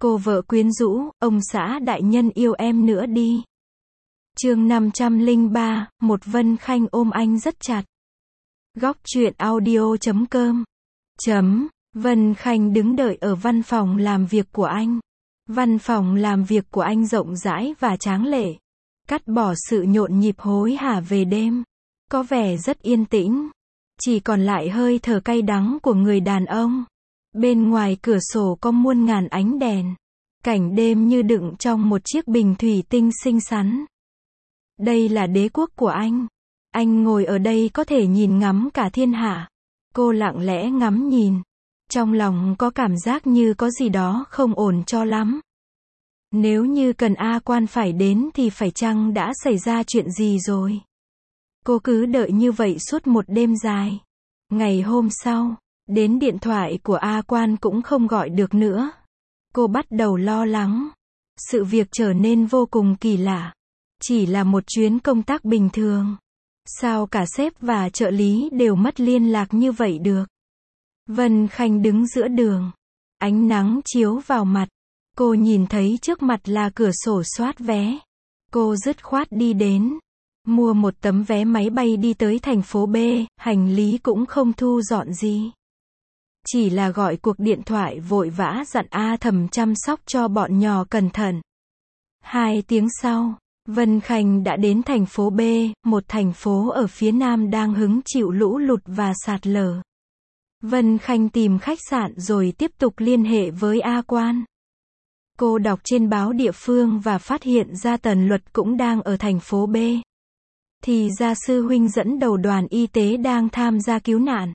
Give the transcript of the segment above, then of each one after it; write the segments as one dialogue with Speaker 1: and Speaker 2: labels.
Speaker 1: Cô vợ quyến rũ, ông xã đại nhân yêu em nữa đi. Chương 503, một Vân Khanh ôm anh rất chặt. Góc truyện audio.com. Vân Khanh đứng đợi ở văn phòng làm việc của anh. Văn phòng làm việc của anh rộng rãi và tráng lệ. Cắt bỏ sự nhộn nhịp hối hả về đêm. Có vẻ rất yên tĩnh. Chỉ còn lại hơi thở cay đắng của người đàn ông. Bên ngoài cửa sổ có muôn ngàn ánh đèn. Cảnh đêm như đựng trong một chiếc bình thủy tinh xinh xắn. Đây là đế quốc của anh. Anh ngồi ở đây có thể nhìn ngắm cả thiên hạ. Cô lặng lẽ ngắm nhìn. Trong lòng có cảm giác như có gì đó không ổn cho lắm. Nếu như cần A Quan phải đến thì phải chăng đã xảy ra chuyện gì rồi? Cô cứ đợi như vậy suốt một đêm dài. Ngày hôm sau, đến điện thoại của A Quan cũng không gọi được nữa. Cô bắt đầu lo lắng. Sự việc trở nên vô cùng kỳ lạ. Chỉ là một chuyến công tác bình thường. Sao cả sếp và trợ lý đều mất liên lạc như vậy được? Vân Khanh đứng giữa đường. Ánh nắng chiếu vào mặt. Cô nhìn thấy trước mặt là cửa sổ soát vé. Cô dứt khoát đi đến. Mua một tấm vé máy bay đi tới thành phố B, hành lý cũng không thu dọn gì. Chỉ là gọi cuộc điện thoại vội vã dặn A Thầm chăm sóc cho bọn nhỏ cẩn thận. 2 tiếng sau, Vân Khanh đã đến thành phố B, một thành phố ở phía nam đang hứng chịu lũ lụt và sạt lở. Vân Khanh tìm khách sạn rồi tiếp tục liên hệ với A Quan. Cô đọc trên báo địa phương và phát hiện ra Tần Luật cũng đang ở thành phố B. Thì ra sư huynh dẫn đầu đoàn y tế đang tham gia cứu nạn.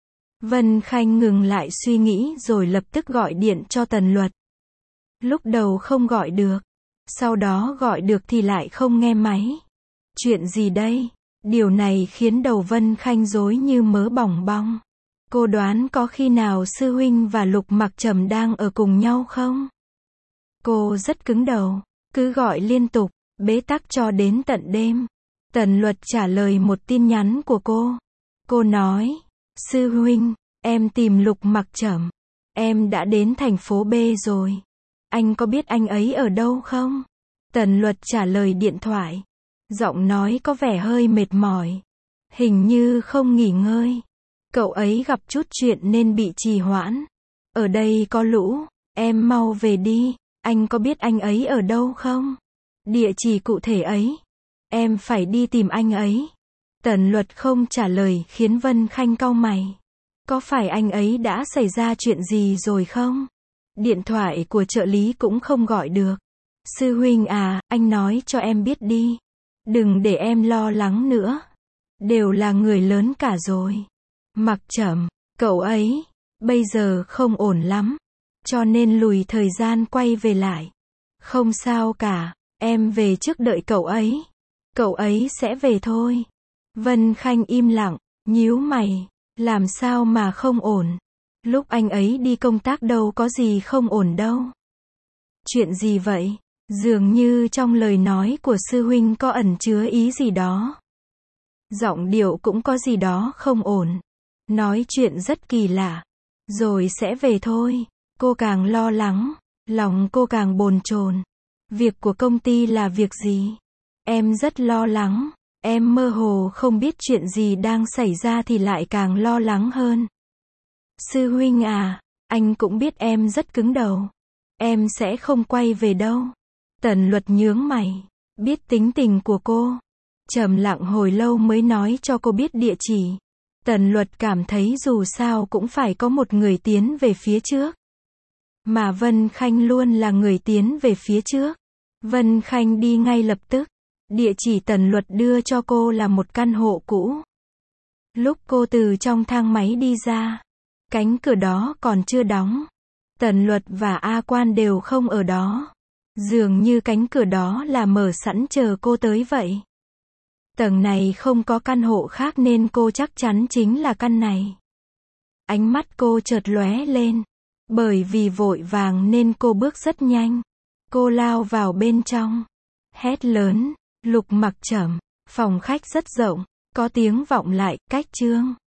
Speaker 1: Vân Khanh ngừng lại suy nghĩ rồi lập tức gọi điện cho Tần Luật. Lúc đầu không gọi được. Sau đó gọi được thì lại không nghe máy. Chuyện gì đây? Điều này khiến đầu Vân Khanh rối như mớ bòng bong. Cô đoán có khi nào sư huynh và Lục Mặc Trầm đang ở cùng nhau không? Cô rất cứng đầu. Cứ gọi liên tục, bế tắc cho đến tận đêm. Tần Luật trả lời một tin nhắn của cô. Cô nói, sư huynh, em tìm Lục Mặc Trầm. Em đã đến thành phố B rồi. Anh có biết anh ấy ở đâu không? Tần Luật trả lời điện thoại. Giọng nói có vẻ hơi mệt mỏi. Hình như không nghỉ ngơi. Cậu ấy gặp chút chuyện nên bị trì hoãn. Ở đây có lũ, em mau về đi. Anh có biết anh ấy ở đâu không? Địa chỉ cụ thể ấy. Em phải đi tìm anh ấy. Tần Luật không trả lời khiến Vân Khanh cau mày. Có phải anh ấy đã xảy ra chuyện gì rồi không? Điện thoại của trợ lý cũng không gọi được. Sư huynh à, anh nói cho em biết đi. Đừng để em lo lắng nữa. Đều là người lớn cả rồi. Mặc Trầm, cậu ấy, bây giờ không ổn lắm. Cho nên lùi thời gian quay về lại. Không sao cả, em về trước đợi cậu ấy. Cậu ấy sẽ về thôi. Vân Khanh im lặng, nhíu mày. Làm sao mà không ổn? Lúc anh ấy đi công tác đâu có gì không ổn đâu. Chuyện gì vậy? Dường như trong lời nói của sư huynh có ẩn chứa ý gì đó. Giọng điệu cũng có gì đó không ổn. Nói chuyện rất kỳ lạ. Rồi sẽ về thôi. Cô càng lo lắng. Lòng cô càng bồn chồn. Việc của công ty là việc gì? Em rất lo lắng. Em mơ hồ không biết chuyện gì đang xảy ra thì lại càng lo lắng hơn. Sư huynh à, anh cũng biết em rất cứng đầu. Em sẽ không quay về đâu. Tần Luật nhướng mày. Biết tính tình của cô. Trầm lặng hồi lâu mới nói cho cô biết địa chỉ. Tần Luật cảm thấy dù sao cũng phải có một người tiến về phía trước. Mà Vân Khanh luôn là người tiến về phía trước. Vân Khanh đi ngay lập tức. Địa chỉ Tần Luật đưa cho cô là một căn hộ cũ. Lúc cô từ trong thang máy đi ra, cánh cửa đó còn chưa đóng. Tần Luật và A Quan đều không ở đó. Dường như cánh cửa đó là mở sẵn chờ cô tới vậy. Tầng này không có căn hộ khác nên cô chắc chắn chính là căn này. Ánh mắt cô chợt lóe lên. Bởi vì vội vàng nên cô bước rất nhanh. Cô lao vào bên trong. Hét lớn. Lục Mặc Trầm. Phòng khách rất rộng. Có tiếng vọng lại, cách Trương.